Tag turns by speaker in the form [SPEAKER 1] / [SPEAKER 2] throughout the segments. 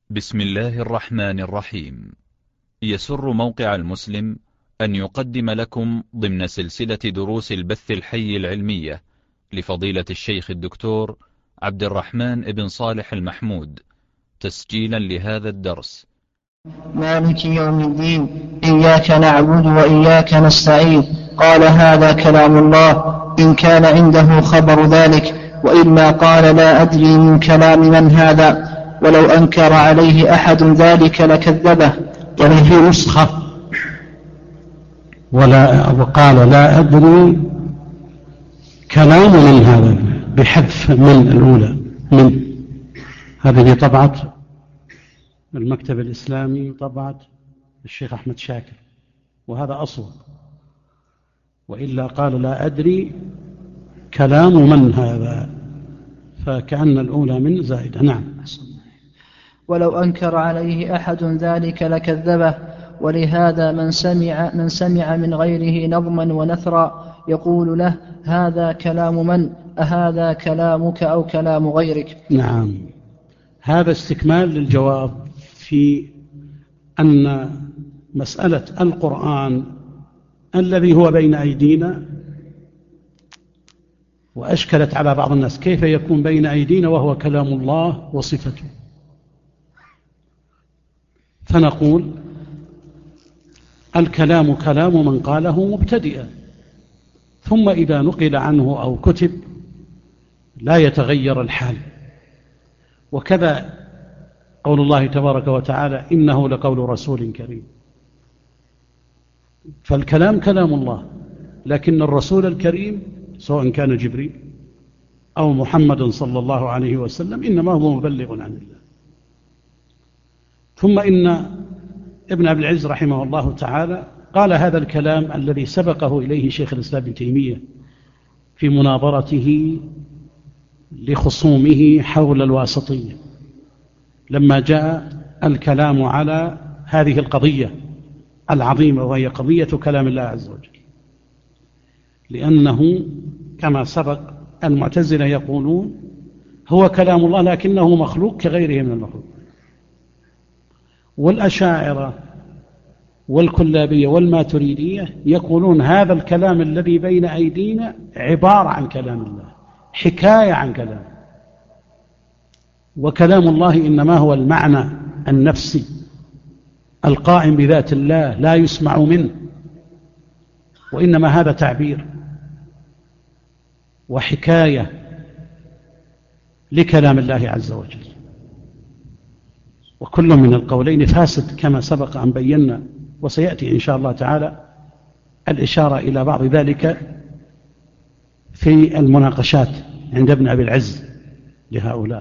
[SPEAKER 1] بسم الله الرحمن الرحيم. يسر موقع المسلم أن يقدم لكم ضمن سلسلة دروس البث الحي العلمية لفضيلة الشيخ الدكتور عبد الرحمن بن صالح المحمود، تسجيلا لهذا الدرس.
[SPEAKER 2] مالك يوم الدين، إياك نعبد وإياك نستعين. قال: هذا كلام الله، إن كان عنده خبر ذلك، وإلا قال: لا أدري من كلام من هذا. ولو أنكر عليه أحد ذلك لكذبه.
[SPEAKER 3] وفي نسخة وقال: لا أدري كلام من هذا، بحذف من الأولى. من هذه طبعة المكتب الإسلامي، طبعة الشيخ أحمد شاكر، وهذا أصوب. وإلا قال: لا أدري كلام من هذا، فكأن الأولى من زائدة. نعم.
[SPEAKER 2] ولو أنكر عليه أحد ذلك لكذبه. ولهذا من سمع من غيره نظما ونثرا يقول له: هذا كلام من؟ أهذا كلامك أو كلام غيرك؟
[SPEAKER 3] نعم. هذا استكمال للجواب في أن مسألة القرآن الذي هو بين أيدينا، وأشكلت على بعض الناس كيف يكون بين أيدينا وهو كلام الله وصفته. فنقول: الكلام كلام من قاله مبتدئا، ثم إذا نقل عنه أو كتب لا يتغير الحال. وكذا قول الله تبارك وتعالى: إنه لقول رسول كريم. فالكلام كلام الله، لكن الرسول الكريم سواء كان جبريل أو محمد صلى الله عليه وسلم إنما هو مبلغ عن الله. ثم إن ابن عبد العز رحمه الله تعالى قال هذا الكلام الذي سبقه إليه شيخ الإسلام ابن تيمية في مناظرته لخصومه حول الواسطية، لما جاء الكلام على هذه القضية العظيمة، وهي قضية كلام الله عز وجل. لأنه كما سبق المعتزلة يقولون هو كلام الله لكنه مخلوق كغيره من المخلوق، والأشاعرة والكلابية والماتريدية يقولون هذا الكلام الذي بين أيدينا عبارة عن كلام الله، حكاية عن كلام. وكلام الله إنما هو المعنى النفسي القائم بذات الله، لا يسمع منه، وإنما هذا تعبير وحكاية لكلام الله عز وجل. وكل من القولين فاسد كما سبق أن بينا، وسيأتي إن شاء الله تعالى الإشارة إلى بعض ذلك في المناقشات عند ابن أبي العز لهؤلاء.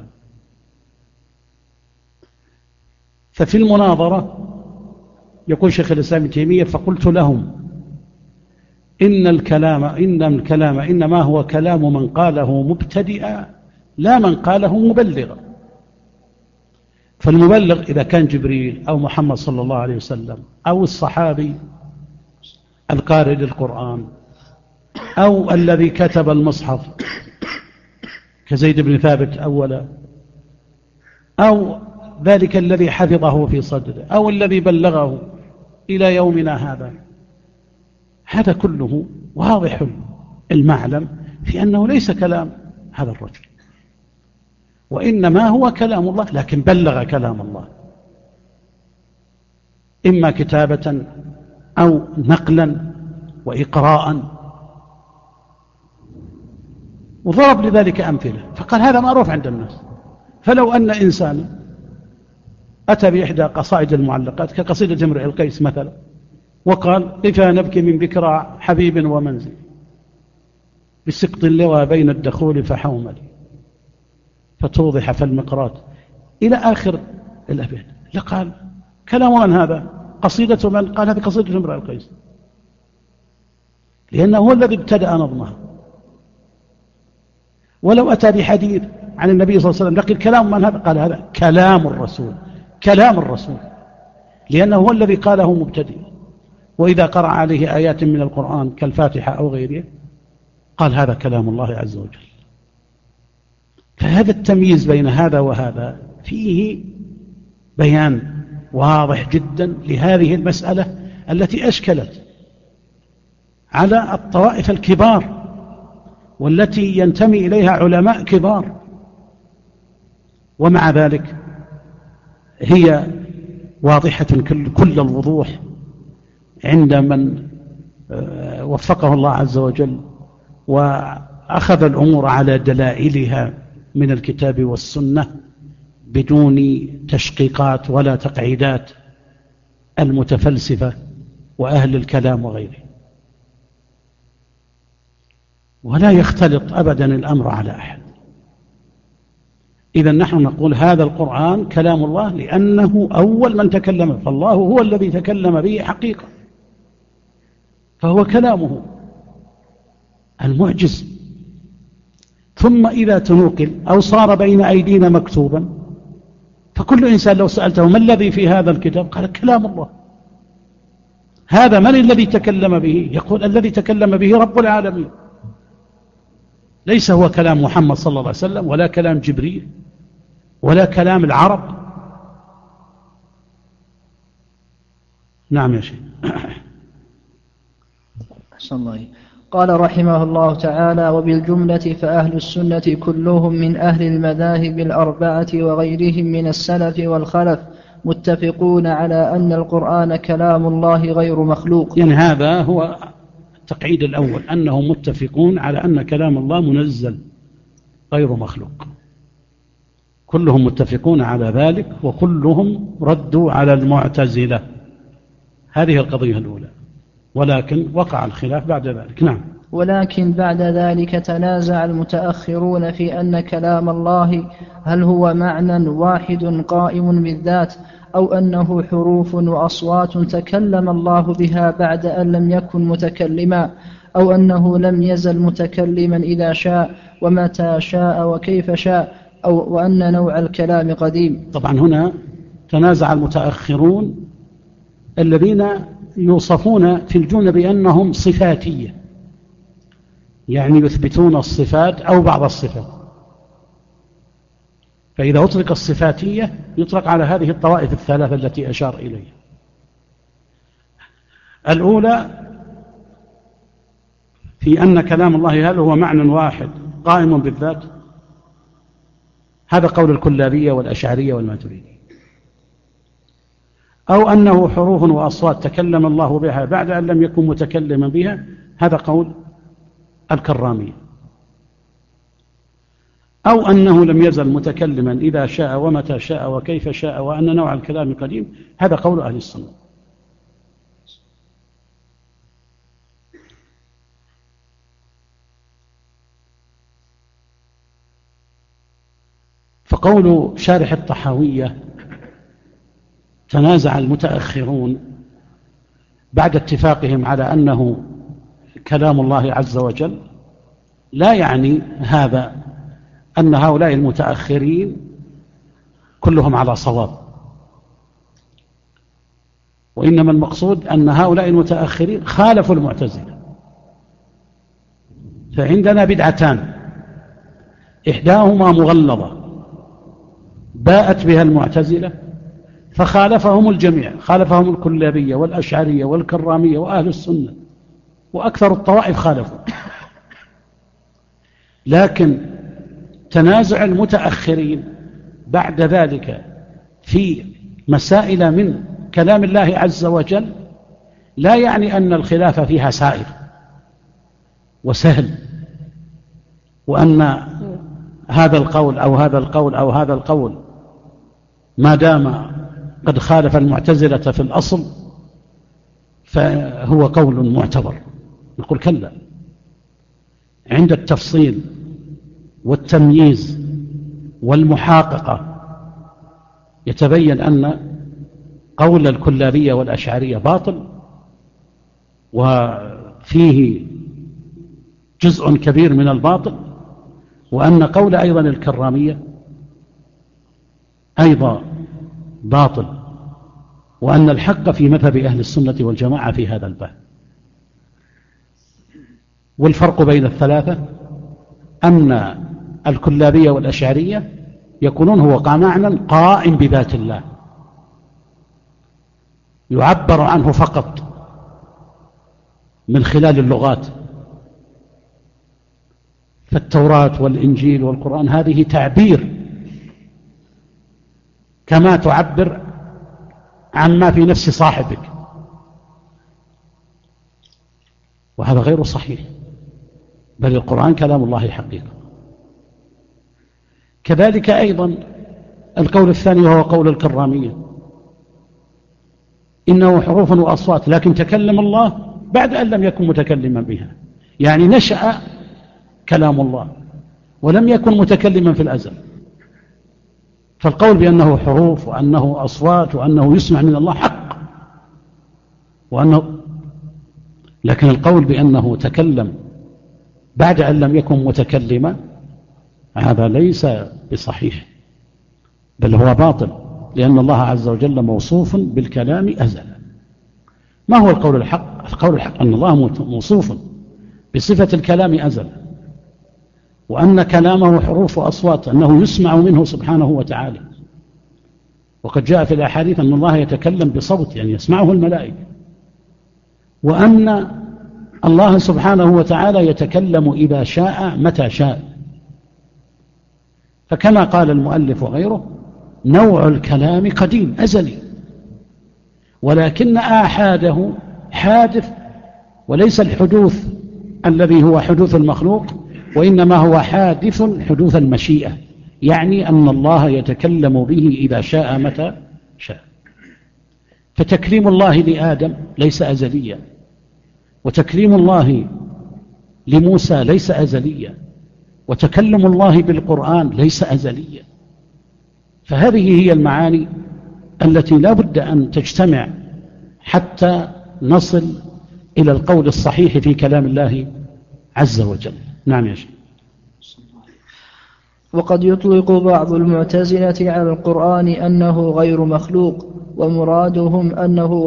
[SPEAKER 3] ففي المناظرة يقول شيخ الإسلام ابن تيمية: فقلت لهم إن الكلام إنما هو كلام من قاله مبتدئا، لا من قاله مبلغا. فالمبلغ إذا كان جبريل أو محمد صلى الله عليه وسلم أو الصحابي القارئ للقرآن أو الذي كتب المصحف كزيد بن ثابت أولا، أو ذلك الذي حفظه في صدره، أو الذي بلغه إلى يومنا هذا، هذا كله واضح المعلم في أنه ليس كلام هذا الرجل، وإنما هو كلام الله، لكن بلغ كلام الله إما كتابة أو نقلا وإقراء، وضرب لذلك أمثلة. فقال هذا معروف عند الناس. فلو أن إنسان أتى بإحدى قصائد المعلقات كقصيدة امرئ القيس مثلا، وقال: قفا نبكي من ذكرى حبيب ومنزل، بسقط اللوى بين الدخول فحومل، فتوضح فالمقرات، إلى آخر الأبيات، لقال كلام من هذا؟ قصيدة من؟ قال هذه قصيدة امرئ القيس، لأنه هو الذي ابتدأ نظمها. ولو أتى بحديث عن النبي صلى الله عليه وسلم لقل كلام من هذا؟ قال هذا كلام الرسول، كلام الرسول، لأنه هو الذي قاله مبتدئ. وإذا قرأ عليه آيات من القرآن كالفاتحة أو غيرها قال هذا كلام الله عز وجل. فهذا التمييز بين هذا وهذا فيه بيان واضح جدا لهذه المسألة التي أشكلت على الطوائف الكبار والتي ينتمي إليها علماء كبار، ومع ذلك هي واضحة كل الوضوح عند من وفقه الله عز وجل وأخذ الأمور على دلائلها من الكتاب والسنة بدون تشقيقات ولا تقعيدات المتفلسفة وأهل الكلام وغيره. ولا يختلط أبدا الأمر على أحد. إذا نحن نقول هذا القرآن كلام الله لأنه أول من تكلم، فالله هو الذي تكلم به حقيقة، فهو كلامه المعجز. ثم إذا تنقل أو صار بين أيدينا مكتوبا، فكل إنسان لو سألته ما الذي في هذا الكتاب قال كلام الله. هذا من الذي تكلم به؟ يقول الذي تكلم به رب العالمين، ليس هو كلام محمد صلى الله عليه وسلم ولا كلام جبريل ولا كلام العرب. نعم يا شيخ.
[SPEAKER 2] أحسن الله. قال رحمه الله تعالى: وبالجملة فأهل السنة كلهم من أهل المذاهب الأربعة وغيرهم من السلف والخلف متفقون على أن القرآن كلام الله غير مخلوق.
[SPEAKER 3] يعني هذا هو التقعيد الأول، أنهم متفقون على أن كلام الله منزل غير مخلوق. كلهم متفقون على ذلك، وكلهم ردوا على المعتزلة. هذه القضية الأولى، ولكن وقع الخلاف بعد ذلك. نعم.
[SPEAKER 2] ولكن بعد ذلك تنازع المتأخرون في أن كلام الله هل هو معنى واحد قائم بالذات، أو أنه حروف وأصوات تكلم الله بها بعد أن لم يكن متكلما، أو أنه لم يزل متكلما إذا شاء ومتى شاء وكيف شاء، أو وأن نوع الكلام قديم.
[SPEAKER 3] طبعا هنا تنازع المتأخرون الذين يوصفون في الجملة بأنهم صفاتية، يعني يثبتون الصفات أو بعض الصفات. فإذا أطلق الصفاتية يطلق على هذه الطوائف الثلاثة التي أشار إليها. الأولى في أن كلام الله هل هو معنى واحد قائم بالذات، هذا قول الكلابية والأشعرية والماتريدية. أو أنه حروف وأصوات تكلم الله بها بعد أن لم يكن متكلما بها، هذا قول الكرامية. أو أنه لم يزل متكلما إذا شاء ومتى شاء وكيف شاء وأن نوع الكلام قديم، هذا قول أهل السنة. فقول شارح الطحاوية تنازع المتأخرون بعد اتفاقهم على أنه كلام الله عز وجل، لا يعني هذا أن هؤلاء المتأخرين كلهم على صواب، وإنما المقصود أن هؤلاء المتأخرين خالفوا المعتزلة. فعندنا بدعتان، إحداهما مغلظة باءت بها المعتزلة فخالفهم الجميع، خالفهم الكلابية والأشعرية والكرامية وأهل السنة، وأكثر الطوائف خالفوا. لكن تنازع المتأخرين بعد ذلك في مسائل من كلام الله عز وجل لا يعني أن الخلاف فيها سائر وسهل، وأن هذا القول أو هذا القول أو هذا القول ما دام قد خالف المعتزلة في الأصل فهو قول معتبر. نقول كلا، عند التفصيل والتمييز والمحاققة يتبين أن قول الكلابية والأشعرية باطل، وفيه جزء كبير من الباطل، وأن قول أيضا الكرامية أيضا باطل، وأن الحق في مذهب أهل السنة والجماعة في هذا الباب. والفرق بين الثلاثة أن الكلابية والأشعرية يقولون هو معنى قائم بذات الله، يعبر عنه فقط من خلال اللغات. فالتوراة والإنجيل والقرآن هذه تعبير كما تعبر عما في نفس صاحبك، وهذا غير صحيح، بل القرآن كلام الله حقيقة. كذلك أيضا القول الثاني وهو قول الكرامية، إنه حروف وأصوات، لكن تكلم الله بعد أن لم يكن متكلما بها، يعني نشأ كلام الله ولم يكن متكلما في الأزل. فالقول بأنه حروف وأنه أصوات وأنه يسمع من الله حق، لكن القول بأنه تكلم بعد أن لم يكن متكلما هذا ليس بصحيح، بل هو باطل، لأن الله عز وجل موصوف بالكلام أزلا. ما هو القول الحق؟ القول الحق أن الله موصوف بصفة الكلام أزلا، وأن كلامه حروف وأصوات، أنه يسمع منه سبحانه وتعالى. وقد جاء في الأحاديث أن الله يتكلم بصوت، يعني يسمعه الملائكة، وأن الله سبحانه وتعالى يتكلم إذا شاء متى شاء. فكما قال المؤلف وغيره، نوع الكلام قديم أزلي، ولكن آحاده حادث، وليس الحدوث الذي هو حدوث المخلوق، وإنما هو حادث حدوث المشيئة، يعني أن الله يتكلم به إذا شاء متى شاء. فتكليم الله لآدم ليس أزليا، وتكليم الله لموسى ليس أزليا، وتكلم الله بالقرآن ليس أزليا. فهذه هي المعاني التي لا بد أن تجتمع حتى نصل إلى القول الصحيح في كلام الله عز وجل. نعم يا شيخ.
[SPEAKER 2] وقد يطلق بعض المعتزلة على القرآن أنه غير مخلوق، ومرادهم أنه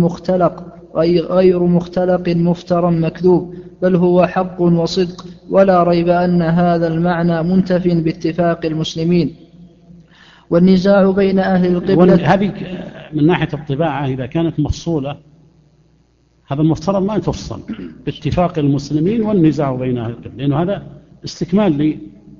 [SPEAKER 2] غير مختلق مفترى مكذوب، بل هو حق وصدق، ولا ريب أن هذا المعنى منتف باتفاق المسلمين. والنزاع بين أهل القبلة،
[SPEAKER 3] هذه من ناحية الطباعة إذا كانت مفصولة هذا المفترض ما تفصل باتفاق المسلمين والنزاع بين أهل القبلة، لأنه هذا استكمال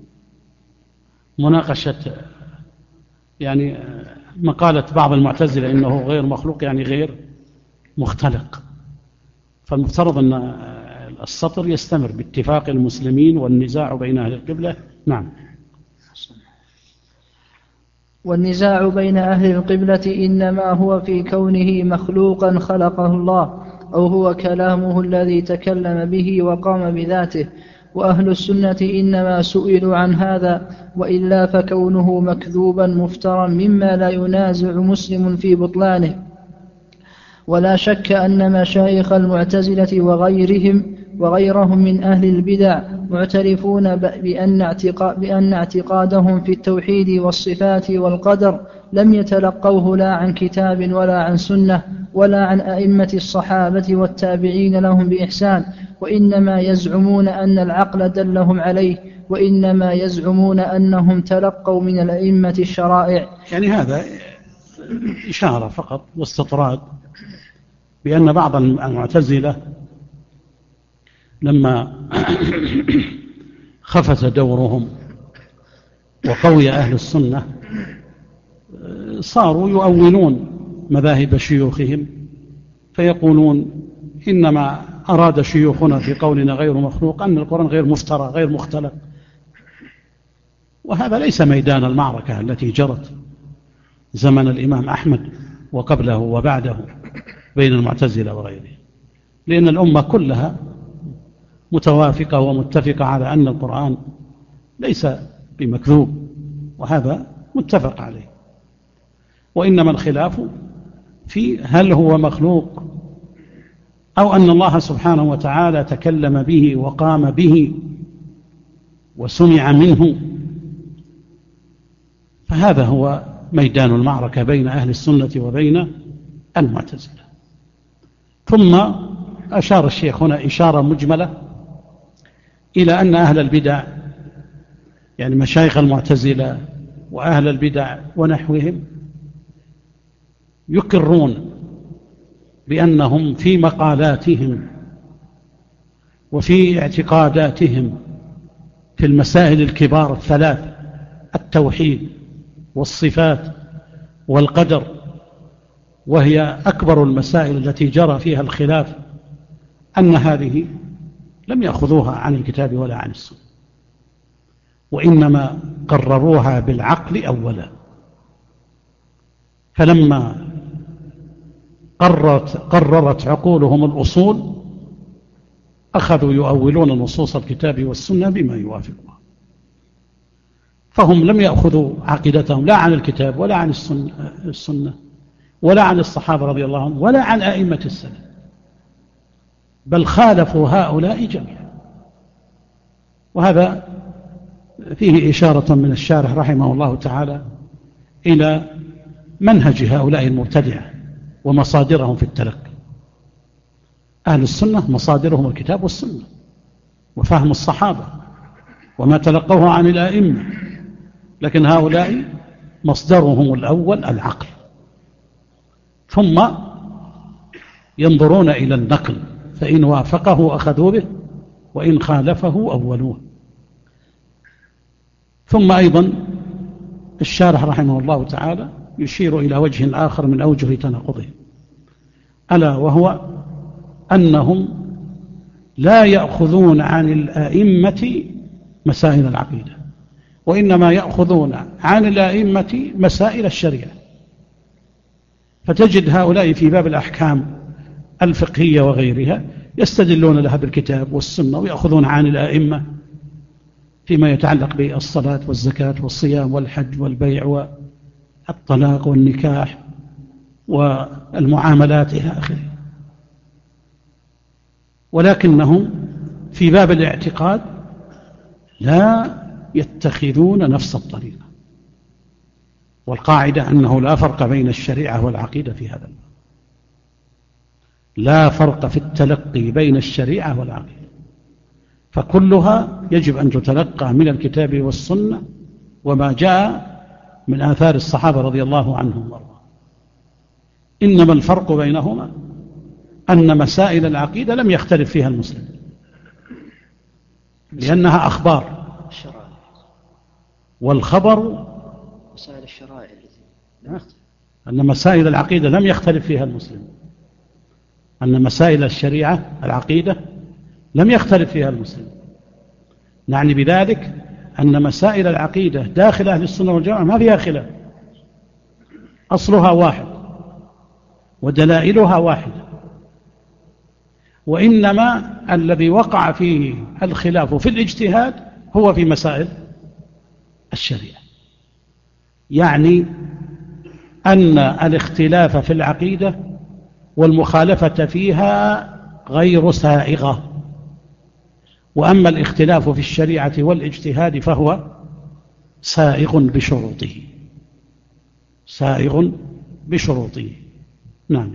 [SPEAKER 3] لمناقشة يعني مقالة بعض المعتزلة إنه غير مخلوق يعني غير مختلق. فالمفترض أن السطر يستمر باتفاق المسلمين والنزاع بين أهل القبلة. نعم.
[SPEAKER 2] والنزاع بين أهل القبلة إنما هو في كونه مخلوقا خلقه الله، أو هو كلامه الذي تكلم به وقام بذاته. وأهل السنة إنما سئلوا عن هذا، وإلا فكونه مكذوبا مفترا مما لا ينازع مسلم في بطلانه. ولا شك أن مشايخ المعتزلة وغيرهم من أهل البدع معترفون بأن اعتقادهم في التوحيد والصفات والقدر لم يتلقوه لا عن كتاب ولا عن سنة ولا عن أئمة الصحابة والتابعين لهم بإحسان، وإنما يزعمون أن العقل دلهم عليه، وإنما يزعمون أنهم تلقوا من الأئمة الشرائع.
[SPEAKER 3] يعني هذا إشارة فقط واستطراد بأن بعض المعتزلة لما خفت دورهم وقوي أهل السنة صاروا يؤولون مذاهب شيوخهم، فيقولون إنما أراد شيوخنا في قولنا غير مخلوق أن القرآن غير مفترى غير مختلق. وهذا ليس ميدان المعركة التي جرت زمن الإمام أحمد وقبله وبعده بين المعتزلة وغيره، لأن الأمة كلها متوافقة ومتفقة على أن القرآن ليس بمكذوب، وهذا متفق عليه. وإنما الخلاف في هل هو مخلوق أو أن الله سبحانه وتعالى تكلم به وقام به وسمع منه. فهذا هو ميدان المعركة بين أهل السنة وبين المعتزلة. ثم أشار الشيخ هنا إشارة مجملة إلى أن أهل البدع يعني مشايخ المعتزلة وأهل البدع ونحوهم يقرون بأنهم في مقالاتهم وفي اعتقاداتهم في المسائل الكبار الثلاث: التوحيد والصفات والقدر، وهي أكبر المسائل التي جرى فيها الخلاف، أن هذه لم يأخذوها عن الكتاب ولا عن السنة، وإنما قرروها بالعقل أولا. فلما قررت عقولهم الأصول أخذوا يؤولون نصوص الكتاب والسنة بما يوافقها، فهم لم يأخذوا عقيدتهم لا عن الكتاب ولا عن السنة ولا عن الصحابة رضي الله عنهم ولا عن أئمة السلف، بل خالفوا هؤلاء جميعا. وهذا فيه إشارة من الشارح رحمه الله تعالى إلى منهج هؤلاء المبتدعة ومصادرهم في التلقي. أهل السنة مصادرهم الكتاب والسنة وفهم الصحابة وما تلقوه عن الأئمة، لكن هؤلاء مصدرهم الأول العقل، ثم ينظرون إلى النقل، فإن وافقه أخذوا به وإن خالفه أولوه. ثم أيضا الشارح رحمه الله تعالى يشير إلى وجه آخر من أوجه تناقضهم، ألا وهو أنهم لا يأخذون عن الأئمة مسائل العقيدة، وإنما يأخذون عن الأئمة مسائل الشريعة. فتجد هؤلاء في باب الأحكام الفقهية وغيرها يستدلون لها بالكتاب والسنة، ويأخذون عن الأئمة فيما يتعلق بالصلاة والزكاة والصيام والحج والبيع والطلاق والنكاح والمعاملات إلى آخره. ولكنهم في باب الاعتقاد لا يتخذون نفس الطريقة، والقاعدة أنه لا فرق بين الشريعة والعقيدة في هذا الباب، لا فرق في التلقي بين الشريعة والعقيدة، فكلها يجب أن تتلقى من الكتاب والسنة وما جاء من آثار الصحابة رضي الله عنهم وارضاهم. إنما الفرق بينهما أن مسائل العقيدة لم يختلف فيها المسلم، لأنها أخبار، والخبر
[SPEAKER 2] مسائل الشرائع
[SPEAKER 3] أن مسائل العقيدة لم يختلف فيها المسلم، أن مسائل الشريعة العقيدة لم يختلف فيها المسلم. نعني بذلك أن مسائل العقيدة داخل أهل السنة والجماعة ما فيها خلاف، أصلها واحد ودلائلها واحدة، وإنما الذي وقع فيه الخلاف في الاجتهاد هو في مسائل الشريعة. يعني أن الاختلاف في العقيدة والمخالفة فيها غير سائغة، وأما الاختلاف في الشريعة والاجتهاد فهو سائغ بشروطه، سائغ بشروطه. نعم.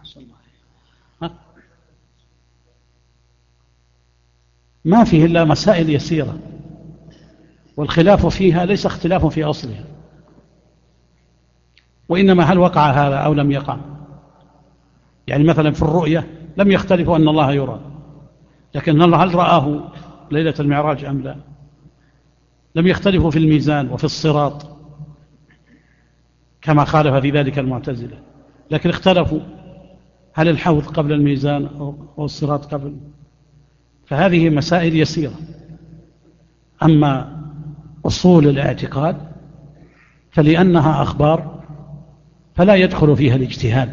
[SPEAKER 3] ما فيه إلا مسائل يسيرة، والخلاف فيها ليس اختلاف في أصلها، وإنما هل وقع هذا أو لم يقع. يعني مثلا في الرؤية لم يختلفوا أن الله يرى، لكن الله هل رآه ليلة المعراج أم لا. لم يختلفوا في الميزان وفي الصراط كما خالف في ذلك المعتزلة، لكن اختلفوا هل الحوض قبل الميزان أو الصراط قبل. فهذه مسائل يسيرة. أما أصول الاعتقاد فلأنها أخبار فلا يدخل فيها الاجتهاد.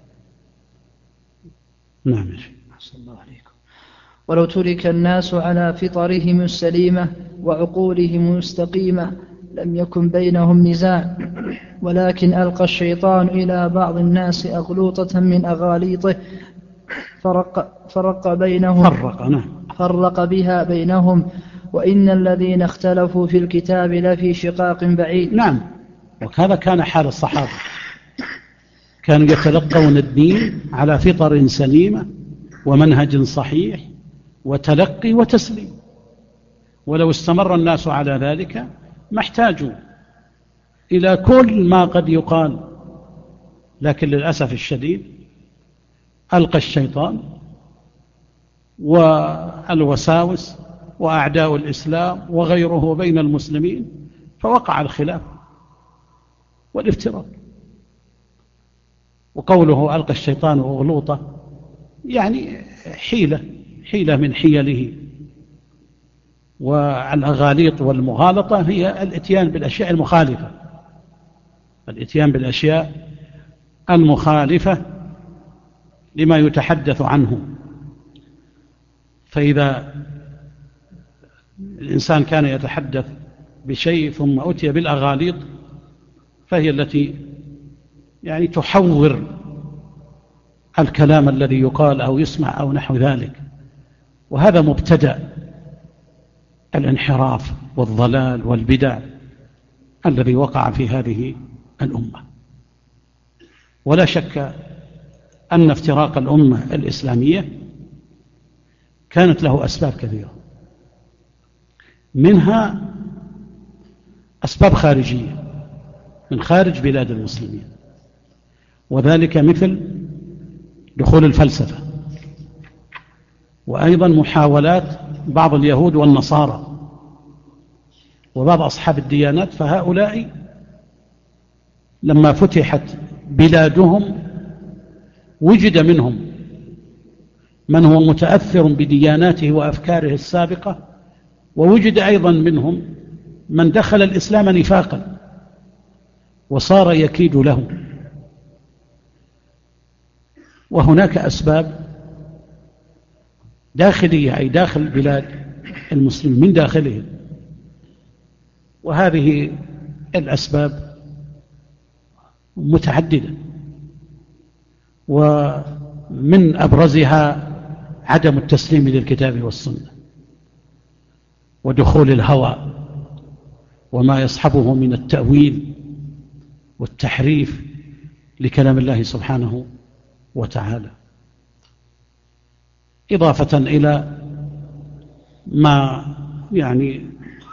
[SPEAKER 3] نعم.
[SPEAKER 2] أحسن الله عليكم. ولو ترك الناس على فطرهم السليمة وعقولهم المستقيمة لم يكن بينهم نزاع، ولكن ألقى الشيطان إلى بعض الناس أغلوطة من أغاليطه فرق بينهم، فرق بها بينهم، وإن الذين اختلفوا في الكتاب لفي شقاق بعيد.
[SPEAKER 3] نعم. وهذا كان حال الصحابة، كانوا يتلقون الدين على فطر سليمة ومنهج صحيح وتلقي وتسليم، ولو استمر الناس على ذلك ما احتاجوا إلى كل ما قد يقال. لكن للأسف الشديد ألقى الشيطان والوساوس وأعداء الإسلام وغيره بين المسلمين، فوقع الخلاف والافتراق. وقوله ألقى الشيطان أغلوطة يعني حيلة من حيله. والأغاليط والمغالطة هي الاتيان بالأشياء المخالفة، الاتيان بالأشياء المخالفة لما يتحدث عنه. فإذا الإنسان كان يتحدث بشيء ثم أتي بالأغاليط فهي التي يعني تحور الكلام الذي يقال أو يسمع أو نحو ذلك، وهذا مبتدأ الانحراف والضلال والبدع الذي وقع في هذه الأمة. ولا شك أن افتراق الأمة الإسلامية كانت له أسباب كثيرة، منها أسباب خارجية من خارج بلاد المسلمين، وذلك مثل دخول الفلسفة، وأيضا محاولات بعض اليهود والنصارى وبعض أصحاب الديانات. فهؤلاء لما فتحت بلادهم وجد منهم من هو متأثر بدياناته وأفكاره السابقة، ووجد أيضا منهم من دخل الإسلام نفاقا وصار يكيد له. وهناك أسباب داخلية أي داخل بلاد المسلمين من داخلهم، وهذه الأسباب متعددة، ومن أبرزها عدم التسليم للكتاب والسنة ودخول الهوى وما يصحبه من التأويل والتحريف لكلام الله سبحانه وتعالى، إضافة إلى ما يعني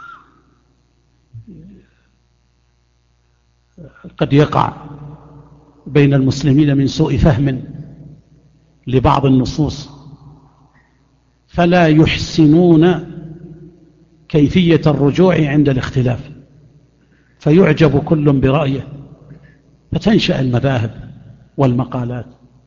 [SPEAKER 3] قد يقع بين المسلمين من سوء فهم لبعض النصوص، فلا يحسنون كيفية الرجوع عند الاختلاف، فيعجب كل برأيه، فتنشأ المذاهب والمقالات،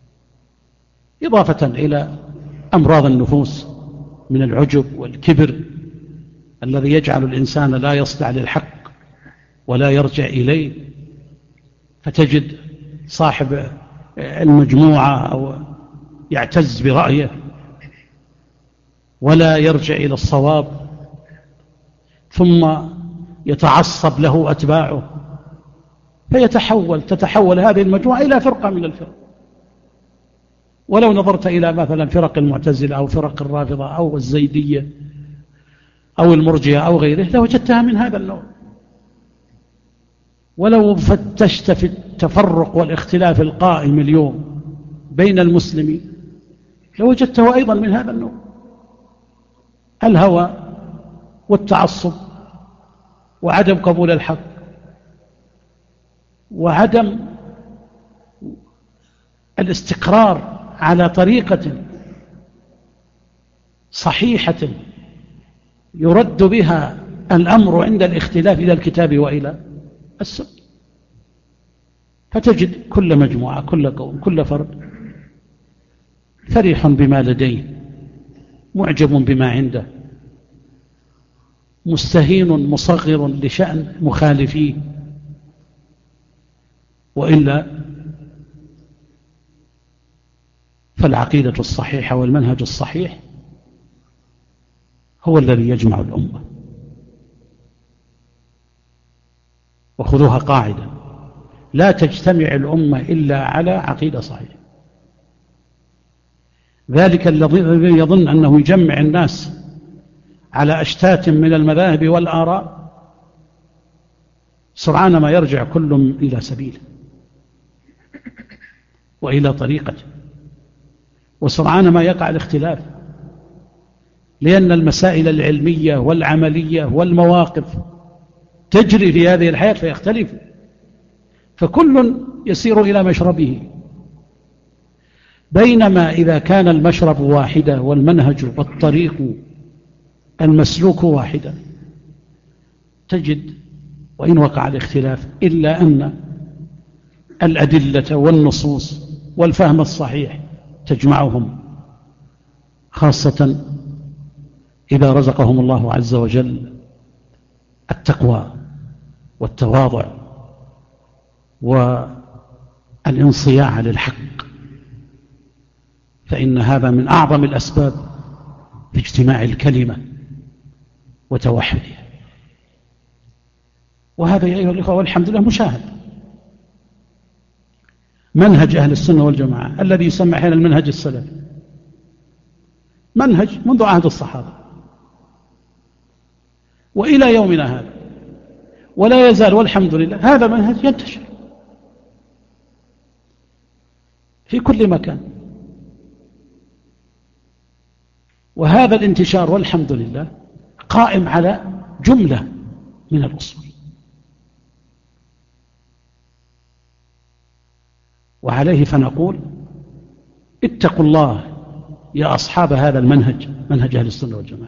[SPEAKER 3] إضافة إلى أمراض النفوس من العجب والكبر الذي يجعل الإنسان لا يصدع للحق ولا يرجع إليه، فتجد صاحب المجموعة أو يعتز برأيه ولا يرجع إلى الصواب، ثم يتعصب له أتباعه، تتحول هذه المجموعة إلى فرقة من الفرق. ولو نظرت إلى مثلا فرق المعتزلة أو فرق الرافضة أو الزيدية أو المرجئة أو غيره لوجدتها من هذا النوع. ولو فتشت في التفرق والاختلاف القائم اليوم بين المسلمين لوجدته أيضا من هذا النوع، الهوى والتعصب وعدم قبول الحق وعدم الاستقرار على طريقة صحيحة يرد بها الأمر عند الاختلاف إلى الكتاب وإلى السنة. فتجد كل مجموعة كل قوم كل فرد فرح بما لديه، معجب بما عنده، مستهين مصغر لشأن مخالفيه، وإلا فالعقيدة الصحيحة والمنهج الصحيح هو الذي يجمع الأمة. وخذوها قاعدة: لا تجتمع الأمة إلا على عقيدة صحيحة. ذلك الذي يظن أنه يجمع الناس على أشتات من المذاهب والآراء سرعان ما يرجع كل إلى سبيله وإلى طريقته، وسرعان ما يقع الاختلاف، لأن المسائل العلمية والعملية والمواقف تجري في هذه الحياة فيختلف، فكل يسير إلى مشربه. بينما إذا كان المشرب واحدة والمنهج والطريق المسلوك واحدة تجد وإن وقع الاختلاف إلا أن الأدلة والنصوص والفهم الصحيح تجمعهم، خاصة إذا رزقهم الله عز وجل التقوى والتواضع والانصياع للحق، فإن هذا من أعظم الأسباب في اجتماع الكلمة وتوحدها. وهذا يا أيها الإخوة والحمد لله مشاهد. منهج أهل السنة والجماعة الذي يسمى حين المنهج السلفي منهج منذ عهد الصحابة وإلى يومنا هذا، ولا يزال والحمد لله هذا منهج ينتشر في كل مكان. وهذا الانتشار والحمد لله قائم على جملة من الأصول، وعليه فنقول اتقوا الله يا أصحاب هذا المنهج، منهج أهل السنة والجماعة.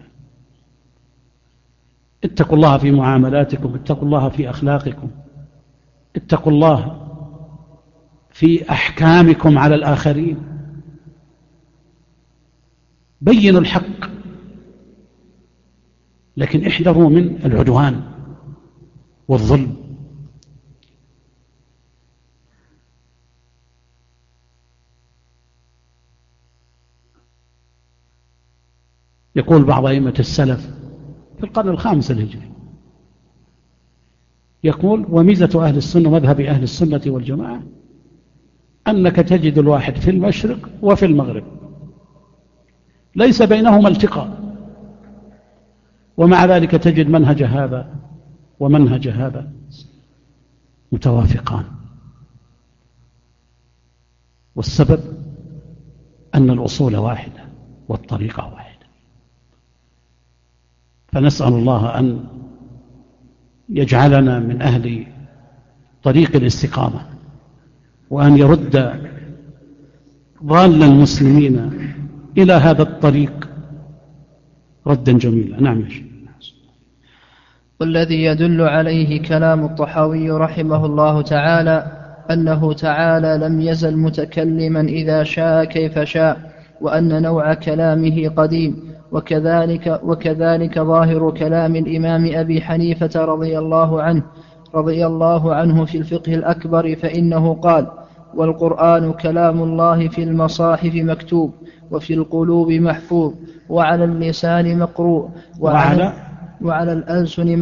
[SPEAKER 3] اتقوا الله في معاملاتكم، اتقوا الله في أخلاقكم، اتقوا الله في أحكامكم على الآخرين. بينوا الحق، لكن احذروا من العدوان والظلم. يقول بعض أئمة السلف في القرن الخامس الهجري، يقول: وميزة أهل السنة مذهب أهل السنة والجماعة أنك تجد الواحد في المشرق وفي المغرب ليس بينهما التقاء، ومع ذلك تجد منهج هذا ومنهج هذا متوافقان، والسبب أن الأصول واحدة والطريقة واحدة. فنسأل الله أن يجعلنا من أهل طريق الاستقامة، وأن يرد ضال المسلمين إلى هذا الطريق ردا جميلا. نعم يا شيخ.
[SPEAKER 2] والذي يدل عليه كلام الطحاوي رحمه الله تعالى أنه تعالى لم يزل متكلما إذا شاء كيف شاء، وأن نوع كلامه قديم. وكذلك ظاهر كلام الإمام أبي حنيفة رضي الله عنه في الفقه الأكبر، فإنه قال: والقرآن كلام الله في المصاحف مكتوب، وفي القلوب محفوظ، وعلى اللسان مقروء، وعلى الألسن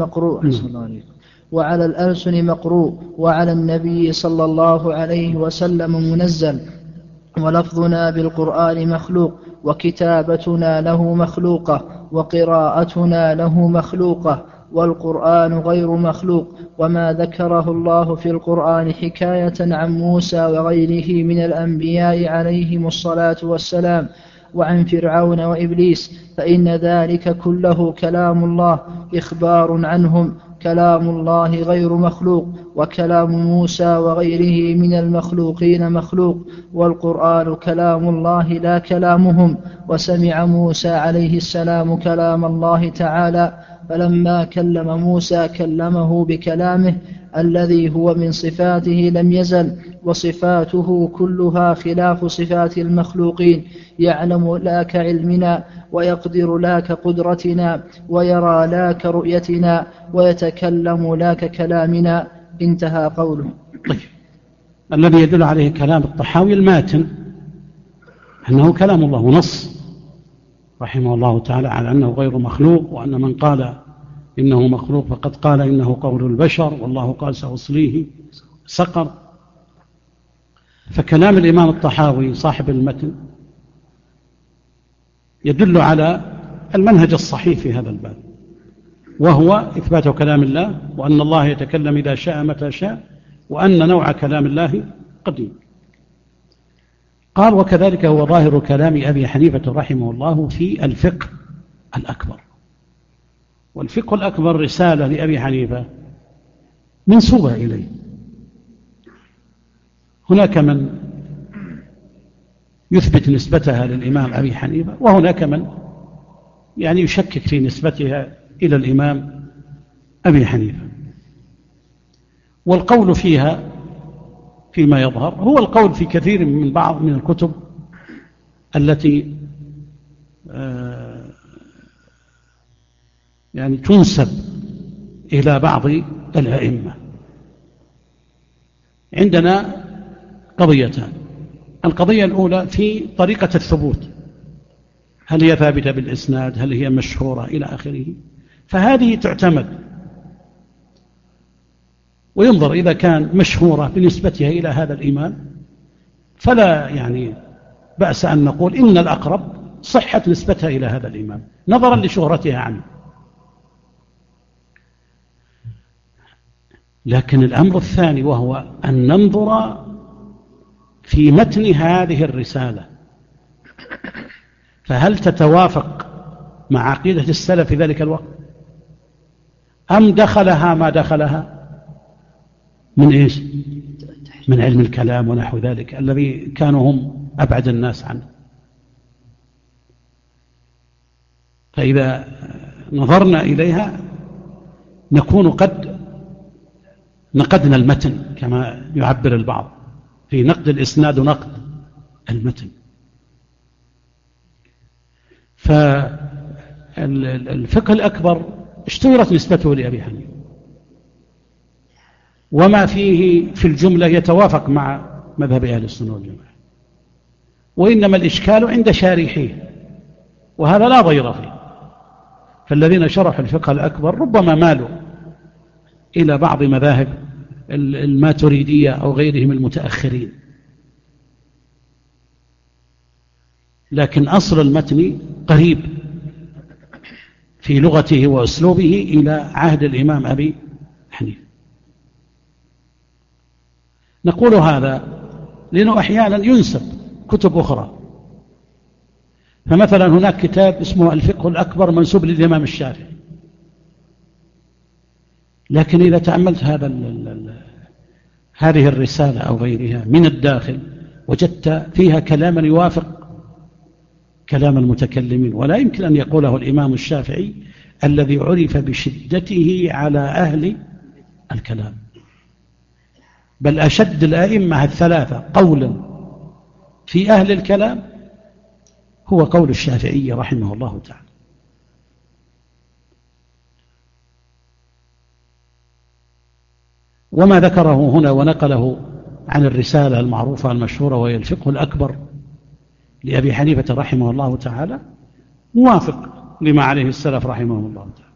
[SPEAKER 2] مقروء، وعلى النبي صلى الله عليه وسلم منزل. ولفظنا بالقرآن مخلوق، وكتابتنا له مخلوقة، وقراءتنا له مخلوقة، والقرآن غير مخلوق. وما ذكره الله في القرآن حكاية عن موسى وغيره من الأنبياء عليهم الصلاة والسلام، وعن فرعون وإبليس، فإن ذلك كله كلام الله إخبار عنهم. كلام الله غير مخلوق، وكلام موسى وغيره من المخلوقين مخلوق، والقرآن كلام الله لا كلامهم. وسمع موسى عليه السلام كلام الله تعالى، فلما كلم موسى كلمه بكلامه الذي هو من صفاته لم يزل، وصفاته كلها خلاف صفات المخلوقين. يعلم لا كعلمنا، ويقدر لا كقدرتنا، ويرى لا كرؤيتنا، ويتكلم لا ككلامنا. انتهى قوله.
[SPEAKER 3] طيب، الذي يدل عليه كلام الطحاوي الماتن أنه كلام الله، ونص رحمه الله تعالى على أنه غير مخلوق، وأن من قال إنه مخلوق فقد قال إنه قول البشر، والله قال سأصليه سقر. فكلام الإمام الطحاوي صاحب المتن يدل على المنهج الصحيح في هذا الباب، وهو إثبات كلام الله، وأن الله يتكلم إذا شاء متى شاء، وأن نوع كلام الله قديم. قال: وكذلك هو ظاهر كلام أبي حنيفة رحمه الله في الفقه الأكبر. والفقه الأكبر رسالة لأبي حنيفة منسوبة إليه. هناك من يثبت نسبتها للإمام أبي حنيفة، وهناك من يعني يشكك في نسبتها إلى الإمام أبي حنيفة. والقول فيها فيما يظهر هو القول في كثير من بعض من الكتب التي يعني تنسب إلى بعض الأئمة. عندنا قضيتان: القضية الأولى في طريقة الثبوت، هل هي ثابتة بالإسناد، هل هي مشهورة إلى آخره، فهذه تعتمد وينظر إذا كان مشهورة بنسبتها إلى هذا الإمام فلا يعني بأس أن نقول إن الأقرب صحة نسبتها إلى هذا الإمام نظرا لشهرتها عنه. لكن الأمر الثاني وهو أن ننظر في متن هذه الرسالة، فهل تتوافق مع عقيدة السلف في ذلك الوقت، أم دخلها ما دخلها من إيش؟ من علم الكلام ونحو ذلك الذي كانوا هم أبعد الناس عنه. فإذا نظرنا إليها نكون قد نقدنا المتن كما يعبر البعض، في نقد الإسناد ونقد المتن. فالفقه الأكبر اشتهرت نسبته لأبي حنيفة، وما فيه في الجملة يتوافق مع مذهب أهل السنة والجماعة، وإنما الإشكال عند شارحيه، وهذا لا ضير فيه. فالذين شرحوا الفقه الأكبر ربما مالوا إلى بعض مذاهب الماتريدية أو غيرهم المتأخرين، لكن أصل المتن قريب في لغته وأسلوبه إلى عهد الإمام أبي حنيفة. نقول هذا لأنه أحيانا ينسب كتب أخرى، فمثلا هناك كتاب اسمه الفقه الأكبر منسوب للإمام الشافعي، لكن إذا تأملت هذه الرسالة أو غيرها من الداخل وجدت فيها كلاما يوافق كلام المتكلمين، ولا يمكن أن يقوله الإمام الشافعي الذي عرف بشدته على أهل الكلام، بل أشد الأئمة الثلاثة قولا في أهل الكلام هو قول الشافعي رحمه الله تعالى. وما ذكره هنا ونقله عن الرسالة المعروفة المشهورة وهي الفقه الأكبر لأبي حنيفة رحمه الله تعالى موافق لما عليه السلف رحمه الله تعالى،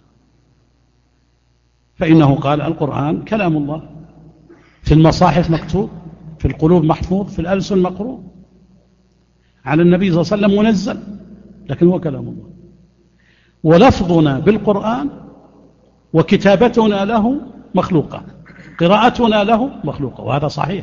[SPEAKER 3] فإنه قال القرآن كلام الله، في المصاحف مكتوب، في القلوب محفوظ، في الألسن مقروء، على النبي صلى الله عليه وسلم منزل، لكن هو كلام الله. ولفظنا بالقرآن وكتابتنا له مخلوقة، قراءتنا له مخلوقة، وهذا صحيح.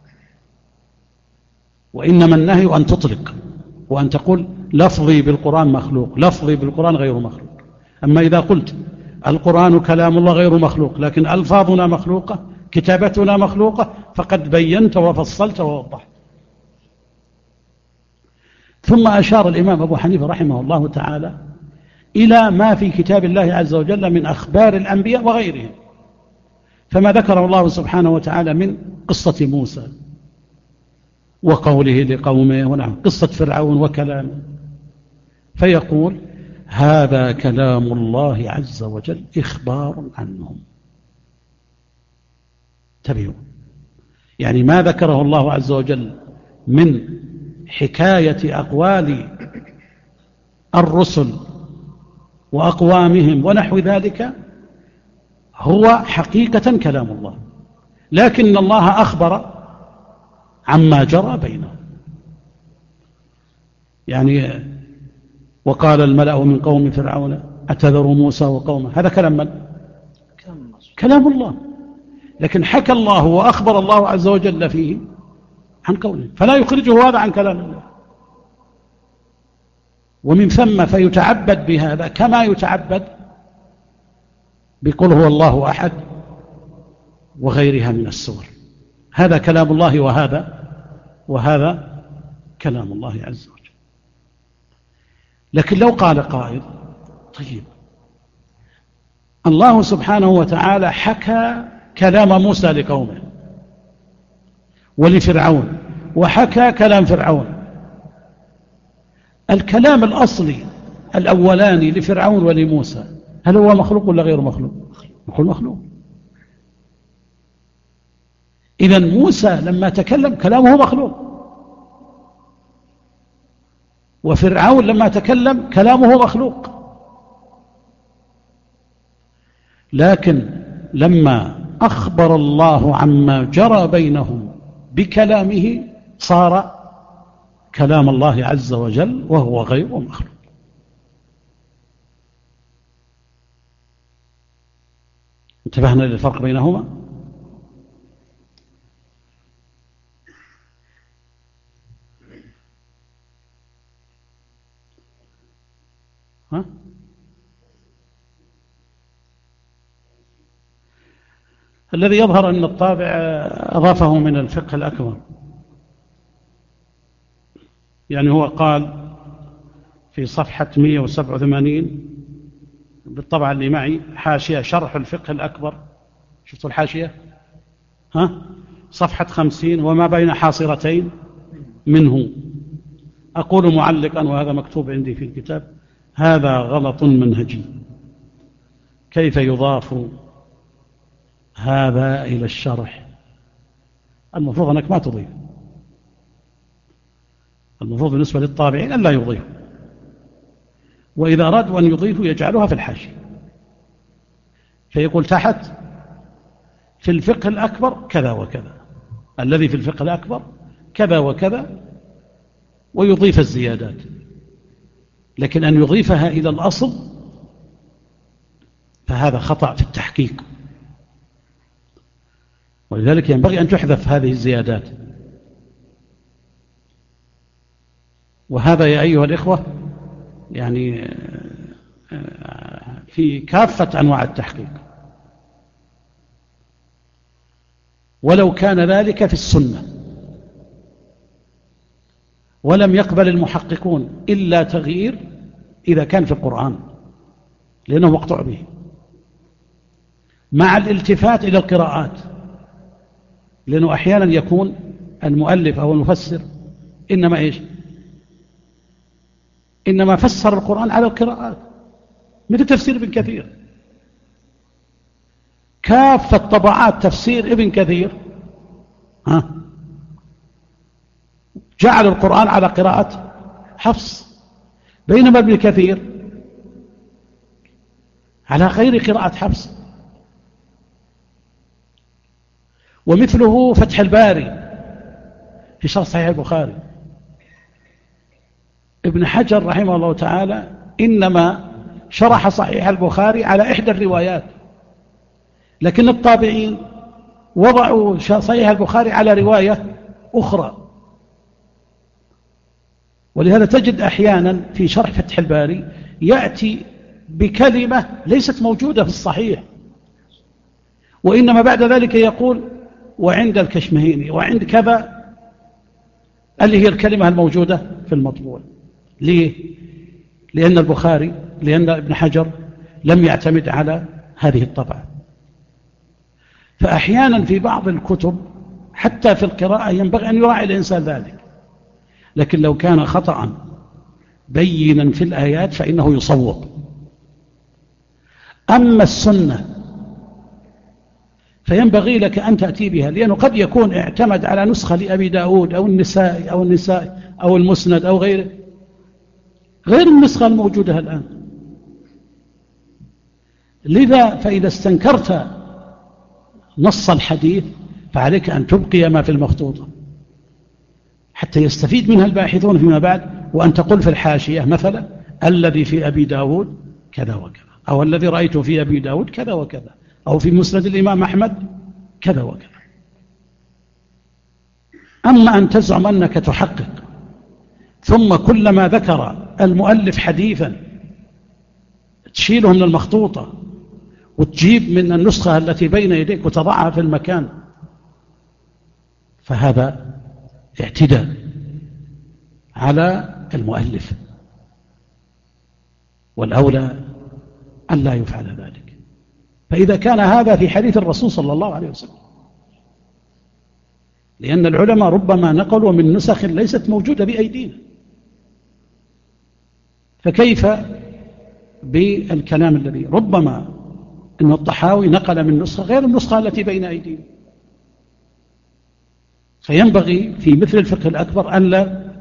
[SPEAKER 3] وإنما النهي أن تطلق وأن تقول لفظي بالقرآن مخلوق، لفظي بالقرآن غير مخلوق. أما إذا قلت القرآن كلام الله غير مخلوق لكن ألفاظنا مخلوقة، كتابتنا مخلوقة، فقد بينت وفصلت ووضحت. ثم أشار الإمام أبو حنيفة رحمه الله تعالى إلى ما في كتاب الله عز وجل من أخبار الأنبياء وغيرهم، فما ذكره الله سبحانه وتعالى من قصة موسى وقوله لقومه ونحو قصة فرعون وكلامه، فيقول هذا كلام الله عز وجل إخبار عنهم. تبعوا يعني ما ذكره الله عز وجل من حكاية أقوال الرسل وأقوامهم ونحو ذلك هو حقيقة كلام الله، لكن الله أخبر عما جرى بينهم. يعني وقال الملأ من قوم فرعون أتذر موسى وقومه، هذا كلام من؟ كلام الله، لكن حكى الله وأخبر الله عز وجل فيه عن قوله، فلا يخرجه هذا عن كلام الله. ومن ثم فيتعبد بهذا كما يتعبد بقول هو الله أحد وغيرها من السور. هذا كلام الله وهذا كلام الله عز وجل. لكن لو قال قائل طيب الله سبحانه وتعالى حكى كلام موسى لقومه ولفرعون وحكى كلام فرعون، الكلام الأصلي الأولاني لفرعون ولموسى هل هو مخلوق ولا غير مخلوق؟ نقول مخلوق. إذن موسى لما تكلم كلامه مخلوق، وفرعون لما تكلم كلامه مخلوق. لكن لما أخبر الله عما جرى بينهم بكلامه صار كلام الله عز وجل وهو غير مخلوق. انتبهنا للفرق بينهما؟ ها؟ الذي يظهر أن الطابع أضافه من الفقه الأكبر، يعني هو قال في صفحة 187 بالطبعة اللي معي حاشية شرح الفقه الأكبر، شفتوا الحاشية؟ ها؟ صفحة 50 وما بين حاصرتين منه. أقول معلقا وهذا مكتوب عندي في الكتاب: هذا غلط منهجي، كيف يضاف هذا إلى الشرح؟ المفروض أنك ما تضيف، المفروض بالنسبة للطابعين أن لا يضيف، وإذا أرادوا أن يضيفوا يجعلوها في الحاشية، فيقول تحت في الفقه الأكبر كذا وكذا، الذي في الفقه الأكبر كذا وكذا، ويضيف الزيادات. لكن أن يضيفها إلى الأصل فهذا خطأ في التحقيق، ولذلك ينبغي أن تحذف هذه الزيادات. وهذا يا أيها الإخوة يعني في كافة أنواع التحقيق، ولو كان ذلك في السنة، ولم يقبل المحققون إلا تغيير إذا كان في القرآن لأنه مقطوع به، مع الالتفات إلى القراءات، لأنه أحيانا يكون المؤلف أو المفسر إنما فسر القرآن على القراءات، مثل تفسير ابن كثير. كافة طبعات تفسير ابن كثير جعل القرآن على قراءة حفص، بينما ابن كثير على غير قراءة حفص. ومثله فتح الباري في شرح صحيح البخاري، ابن حجر رحمه الله تعالى إنما شرح صحيح البخاري على إحدى الروايات، لكن الطابعين وضعوا صحيح البخاري على رواية أخرى. ولهذا تجد أحيانا في شرح فتح الباري يأتي بكلمة ليست موجودة في الصحيح، وإنما بعد ذلك يقول وعند الكشمهيني وعند كذا، اللي هي الكلمة الموجودة في المطبوع. ليه؟ لأن ابن حجر لم يعتمد على هذه الطبعة. فأحيانا في بعض الكتب حتى في القراءة ينبغي أن يراعي الإنسان ذلك، لكن لو كان خطأ بينا في الآيات فإنه يصوب. أما السنة فينبغي لك أن تأتي بها، لأنه قد يكون اعتمد على نسخة لأبي داود أو النساء أو المسند أو غيره، غير النسخة الموجودة الآن. لذا فإذا استنكرت نص الحديث فعليك أن تبقي ما في المخطوطة حتى يستفيد منها الباحثون فيما بعد، وأن تقول في الحاشية مثلا الذي في أبي داود كذا وكذا، أو الذي رأيته في أبي داود كذا وكذا، أو في مسند الإمام أحمد كذا وكذا. أما أن تزعم أنك تحقق ثم كلما ذكر المؤلف حديثا تشيله من المخطوطة وتجيب من النسخة التي بين يديك وتضعها في المكان، فهذا اعتداء. على المؤلف، والأولى أن لا يفعل ذلك. فإذا كان هذا في حديث الرسول صلى الله عليه وسلم، لأن العلماء ربما نقلوا من نسخ ليست موجودة بأيدينا، فكيف بالكلام الذي ربما أن الطحاوي نقل من نسخة غير النسخة التي بين أيدينا؟ فينبغي في مثل الفقه الأكبر أن لا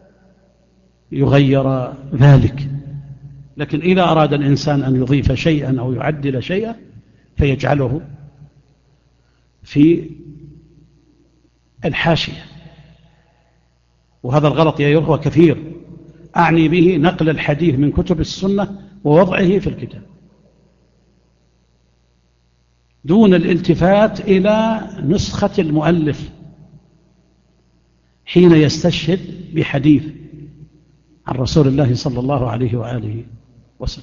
[SPEAKER 3] يغير ذلك. لكن إذا أراد الإنسان أن يضيف شيئا أو يعدل شيئا فيجعله في الحاشية، وهذا الغلط يا أيها كثير، أعني به نقل الحديث من كتب السنة ووضعه في الكتاب دون الالتفات إلى نسخة المؤلف حين يستشهد بحديث عن رسول الله صلى الله عليه وآله وسلم.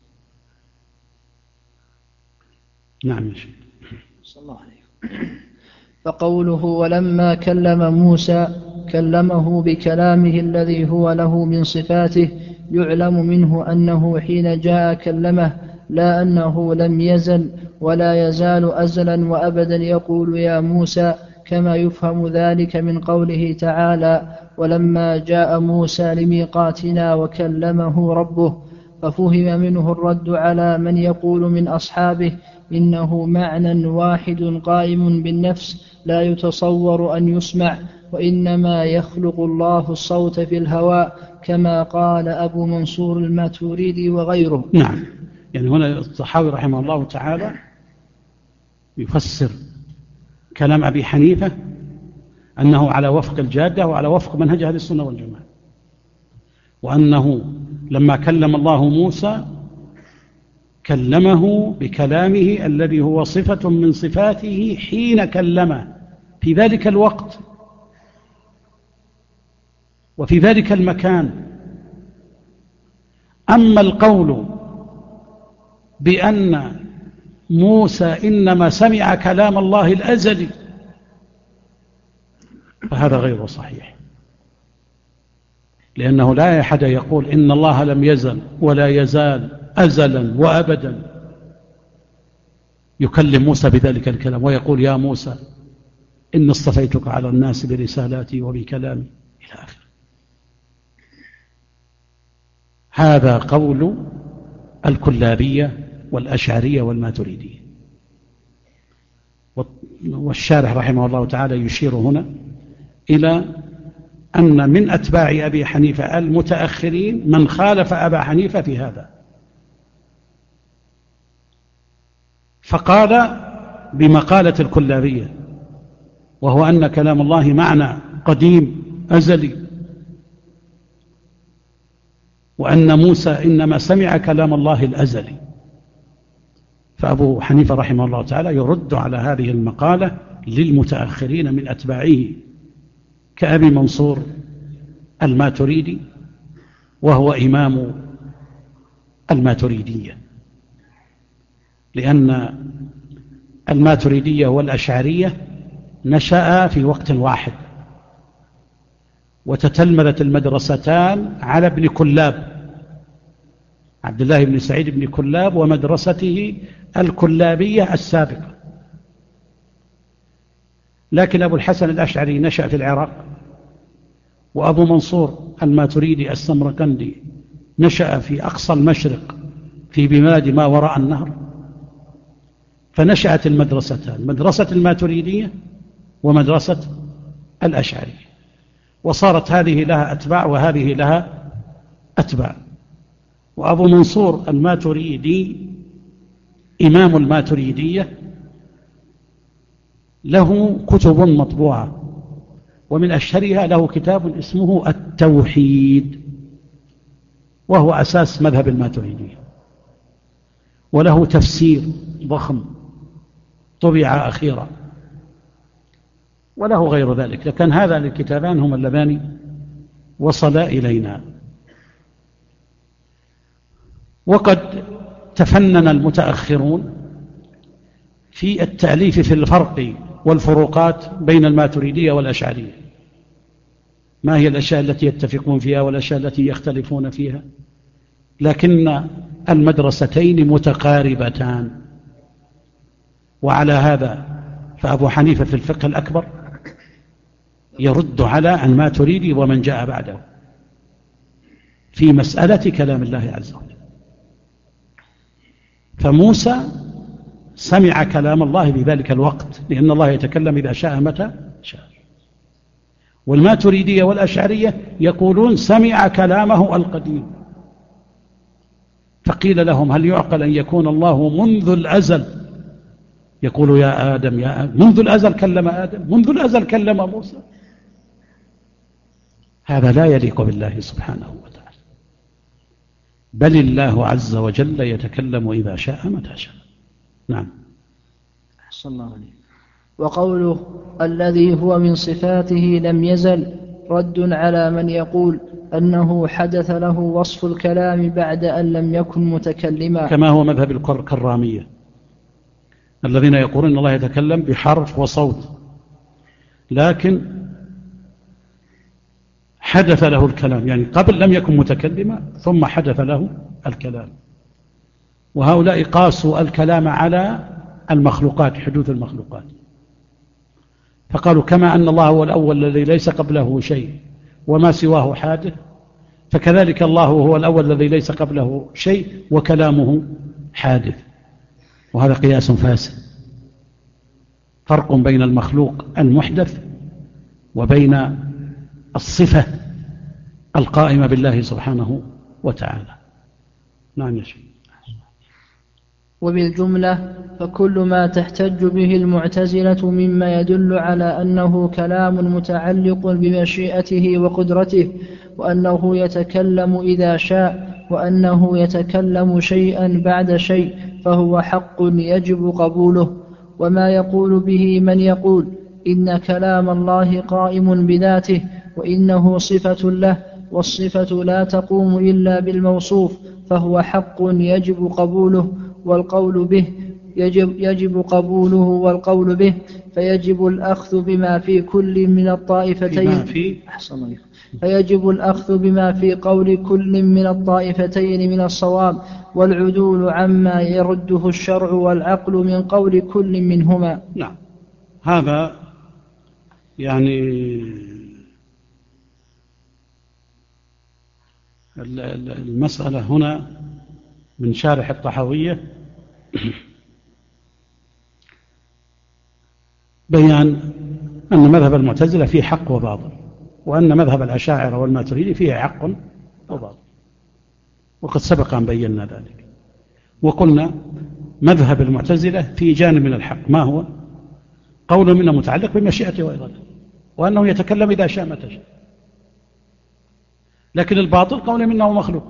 [SPEAKER 3] نعم يا شيخ.
[SPEAKER 2] صلى الله عليه. فقوله ولما كلم موسى كلمه بكلامه الذي هو له من صفاته، يعلم منه أنه حين جاء كلمه، لا أنه لم يزل ولا يزال أزلا وأبدا يقول يا موسى، كما يفهم ذلك من قوله تعالى ولما جاء موسى لميقاتنا وكلمه ربه. ففهم منه الرد على من يقول من أصحابه إنه معنى واحد قائم بالنفس لا يتصور أن يسمع، وإنما يخلق الله الصوت في الهواء، كما قال أبو منصور الماتوريدي وغيره.
[SPEAKER 3] نعم، يعني هنا الطحاوي رحمه الله تعالى يفسر كلام أبي حنيفة أنه على وفق الجادة وعلى وفق منهج أهل السنة والجماعة، وأنه لما كلم الله موسى كلمه بكلامه الذي هو صفة من صفاته حين كلمه في ذلك الوقت وفي ذلك المكان. أما القول بأن موسى إنما سمع كلام الله الأزلي فهذا غير صحيح، لأنه لا أحد يقول إن الله لم يزل ولا يزال أزلا وأبدا يكلم موسى بذلك الكلام ويقول يا موسى إن اصطفيتك على الناس برسالاتي وبكلامي إلى آخره. هذا قول الكلابية والأشعرية والماتريدية. والشارح رحمه الله تعالى يشير هنا إلى أن من أتباع أبي حنيفة المتأخرين من خالف أبا حنيفة في هذا، فقال بمقالة الكلابية، وهو أن كلام الله معنى قديم أزلي، وأن موسى إنما سمع كلام الله الأزلي. فأبو حنيفة رحمه الله تعالى يرد على هذه المقالة للمتأخرين من أتباعه كأبي منصور الماتريدي، وهو إمام الماتريدية، لأن الماتريدية والأشعرية نشأ في وقت واحد، وتتلمذت المدرستان على ابن كلاب، عبد الله بن سعيد بن كلاب ومدرسته الكلابية السابقة. لكن أبو الحسن الأشعري نشأ في العراق، وأبو منصور الماتريدي السمرقندي نشأ في أقصى المشرق في بلاد ما وراء النهر. فنشأت المدرستان، مدرسة الماتريدية ومدرسة الأشعرية، وصارت هذه لها أتباع وهذه لها أتباع. وأبو منصور الماتريدي إمام الماتريدية له كتب مطبوعة، ومن أشهرها له كتاب اسمه التوحيد، وهو أساس مذهب الماتريدية، وله تفسير ضخم طبع أخيرا، وله غير ذلك. لكن هذا الكتابان هما اللذان وصلا إلينا. وقد تفنن المتأخرون في التأليف في الفرق والفروقات بين الماتريدية والأشعرية، ما هي الأشياء التي يتفقون فيها والأشياء التي يختلفون فيها، لكن المدرستين متقاربتان. وعلى هذا فأبو حنيفة في الفقه الأكبر يرد على الماتريدي ومن جاء بعده في مسألة كلام الله عز وجل. فموسى سمع كلام الله بذلك الوقت، لأن الله يتكلم إذا شاء متى شاء. والماتريدية والأشعرية يقولون سمع كلامه القديم. فقيل لهم هل يعقل أن يكون الله منذ الأزل يقول يا آدم يا آدم، منذ الأزل كلم آدم، منذ الأزل كلم موسى؟ هذا لا يليق بالله سبحانه وتعالى، بل الله عز وجل يتكلم إذا شاء متى شاء. نعم.
[SPEAKER 2] أحسن الله عليك. وقوله الذي هو من صفاته لم يزل رد على من يقول أنه حدث له وصف الكلام بعد أن لم يكن متكلما،
[SPEAKER 3] كما هو مذهب الكرامية الذين يقولون أن الله يتكلم بحرف وصوت، لكن حدث له الكلام، يعني قبل لم يكن متكلما ثم حدث له الكلام. وهؤلاء قاسوا الكلام على المخلوقات، حدوث المخلوقات، فقالوا كما أن الله هو الأول الذي ليس قبله شيء وما سواه حادث، فكذلك الله هو الأول الذي ليس قبله شيء وكلامه حادث. وهذا قياس فاسد. فرق بين المخلوق المحدث وبين الصفة القائمة بالله سبحانه وتعالى. نعم يا شيخ.
[SPEAKER 2] وبالجملة فكل ما تحتج به المعتزلة مما يدل على أنه كلام متعلق بمشيئته وقدرته، وأنه يتكلم إذا شاء، وأنه يتكلم شيئا بعد شيء، فهو حق يجب قبوله. وما يقول به من يقول إن كلام الله قائم بذاته وإنه صفة له، والصفة لا تقوم إلا بالموصوف، فهو حق يجب قبوله والقول به يجب قبوله والقول به، فيجب الأخذ بما في كل من الطائفتين فيجب الأخذ بما في قول كل من الطائفتين من الصواب، والعدول عما يرده الشرع والعقل من قول كل منهما.
[SPEAKER 3] نعم. هذا يعني المسألة هنا من شارح الطحاوية بيان أن مذهب المعتزلة فيه حق وباطل، وأن مذهب الأشاعرة والماتريدي فيه حق وباطل، وقد سبق أن بينا ذلك. وقلنا مذهب المعتزلة في جانب من الحق، ما هو؟ قول منه متعلق بمشيئته وإرادته، وأنه يتكلم إذا شاء متى شاء. لكن الباطل قول منه مخلوق.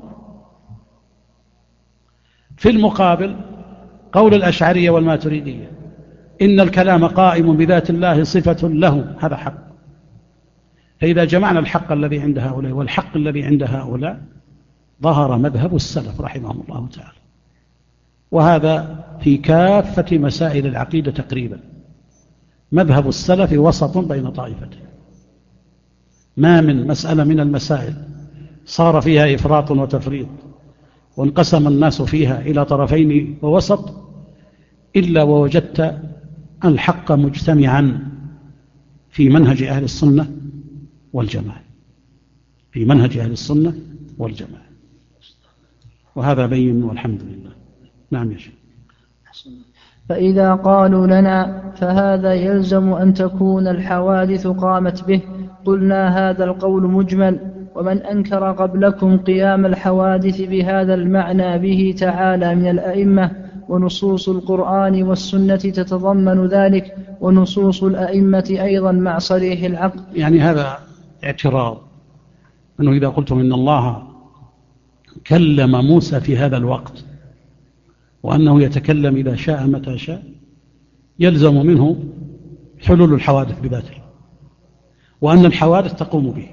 [SPEAKER 3] في المقابل قول الأشعرية والماتريدية إن الكلام قائم بذات الله صفة له، هذا حق. فإذا جمعنا الحق الذي عند هؤلاء والحق الذي عند هؤلاء ظهر مذهب السلف رحمهم الله تعالى. وهذا في كافة مسائل العقيدة تقريبا، مذهب السلف وسط بين طائفتين. ما من مسألة من المسائل صار فيها إفراط وتفريط وانقسم الناس فيها إلى طرفين ووسط إلا ووجدت الحق مجتمعا في منهج أهل السنة والجماعة، في منهج أهل السنة والجماعة، وهذا بين والحمد لله. نعم يا شيخ.
[SPEAKER 2] فإذا قالوا لنا فهذا يلزم أن تكون الحوادث قامت به، قلنا هذا القول مجمل، ومن أنكر قبلكم قيام الحوادث بهذا المعنى به تعالى من الأئمة، ونصوص القرآن والسنة تتضمن ذلك، ونصوص الأئمة أيضا مع صريح العقل.
[SPEAKER 3] يعني هذا اعتراض، أنه إذا قلتم إن الله كلم موسى في هذا الوقت وأنه يتكلم إذا شاء متى شاء، يلزم منه حلول الحوادث بذاته، وأن الحوادث تقوم به.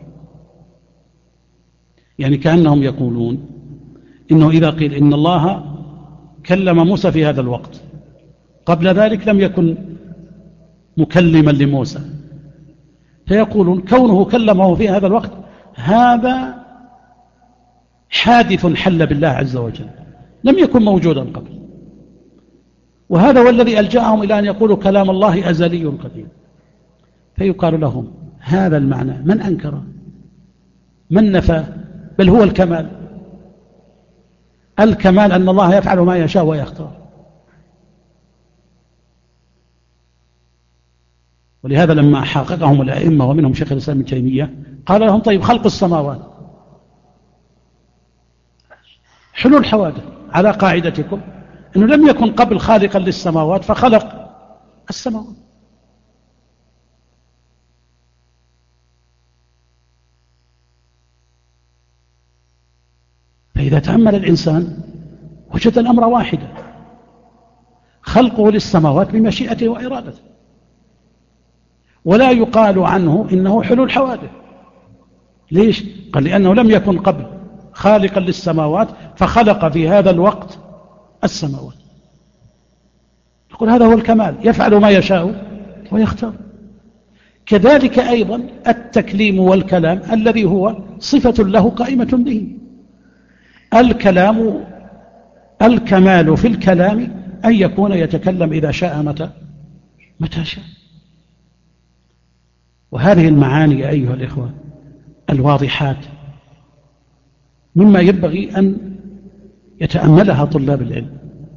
[SPEAKER 3] يعني كأنهم يقولون إنه إذا قيل إن الله كلم موسى في هذا الوقت، قبل ذلك لم يكن مكلما لموسى، فيقولون كونه كلمه في هذا الوقت هذا حادث حل بالله عز وجل لم يكن موجودا قبل، وهذا هو الذي ألجأهم إلى أن يقولوا كلام الله أزلي قديم. فيقال لهم هذا المعنى من أنكر من نفى، بل هو الكمال. الكمال أن الله يفعل ما يشاء ويختار. ولهذا لما حققهم الأئمة ومنهم شيخ الإسلام ابن تيمية قال لهم طيب خلق السماوات حلول حوادث على قاعدتكم أنه لم يكن قبل خالقا للسماوات فخلق السماوات. فإذا تأمل الإنسان وجد الأمر واحدا، خلقه للسماوات بمشيئته وإرادته، ولا يقال عنه إنه حلول حوادث. ليش؟ قال لأنه لم يكن قبل خالقا للسماوات فخلق في هذا الوقت السماوات. يقول هذا هو الكمال، يفعل ما يشاء ويختار. كذلك أيضا التكليم والكلام الذي هو صفة له قائمة به. الكلام الكمال في الكلام أن يكون يتكلم إذا شاء متى شاء. وهذه المعاني أيها الإخوة الواضحات مما ينبغي أن يتأملها طلاب العلم،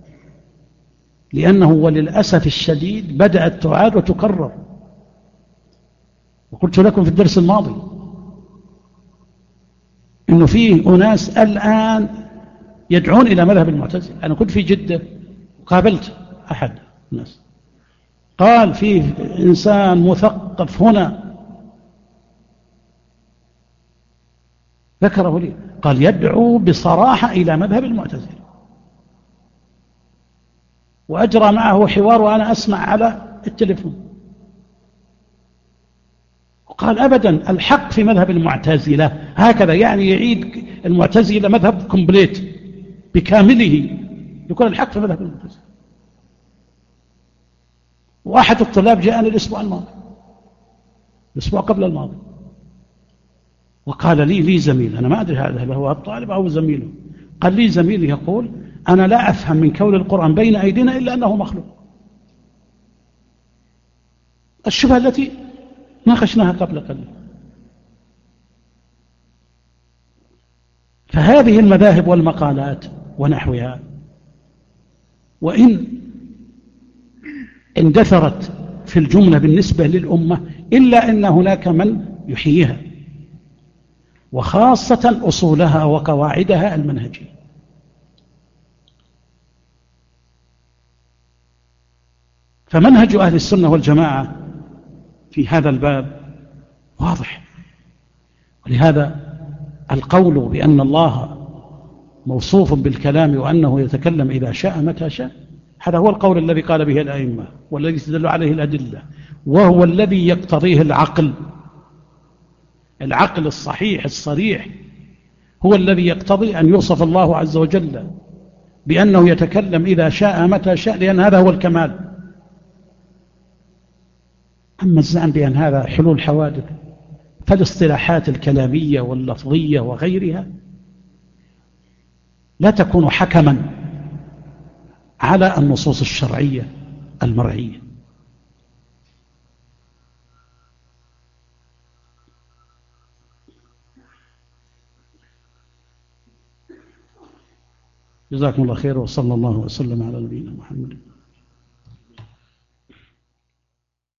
[SPEAKER 3] لأنه وللأسف الشديد بدأت تعاد وتكرر. وقلت لكم في الدرس الماضي إنه فيه أناس الآن يدعون إلى مذهب المعتزلة. أنا كنت في جدة وقابلت أحد الناس قال فيه إنسان مثقف هنا ذكره لي، قال يدعو بصراحة إلى مذهب المعتزلة، وأجرى معه حوار وأنا أسمع على التليفون. وقال أبدا الحق في مذهب المعتزلة هكذا، يعني يعيد المعتزلة مذهب كومبليت بكامله، يقول الحق في مذهب المعتزلة. واحد الطلاب جاءني الأسبوع الماضي، الأسبوع قبل الماضي، وقال لي زميل، أنا ما أدري هل هو الطالب أو زميله، قال لي زميل يقول أنا لا أفهم من كون القرآن بين أيدينا إلا أنه مخلوق. الشبهة التي ناقشناها قبل قليل. فهذه المذاهب والمقالات ونحوها وإن اندثرت في الجملة بالنسبة للأمة إلا أن هناك من يحييها، وخاصة أصولها وقواعدها المنهجية. فمنهج أهل السنة والجماعة في هذا الباب واضح. ولهذا القول بأن الله موصوف بالكلام وأنه يتكلم إذا شاء متى شاء، هذا هو القول الذي قال به الأئمة والذي تدل عليه الأدلة، وهو الذي يقتضيه العقل الصحيح الصريح، هو الذي يقتضي أن يوصف الله عز وجل بأنه يتكلم إذا شاء متى شاء، لأن هذا هو الكمال. أما الزعم بأن هذا حلول حوادث، فالاصطلاحات الكلامية واللفظية وغيرها لا تكون حكما على النصوص الشرعية المرعية. جزاكم الله خير، وصلى الله وسلم على نبينا محمد.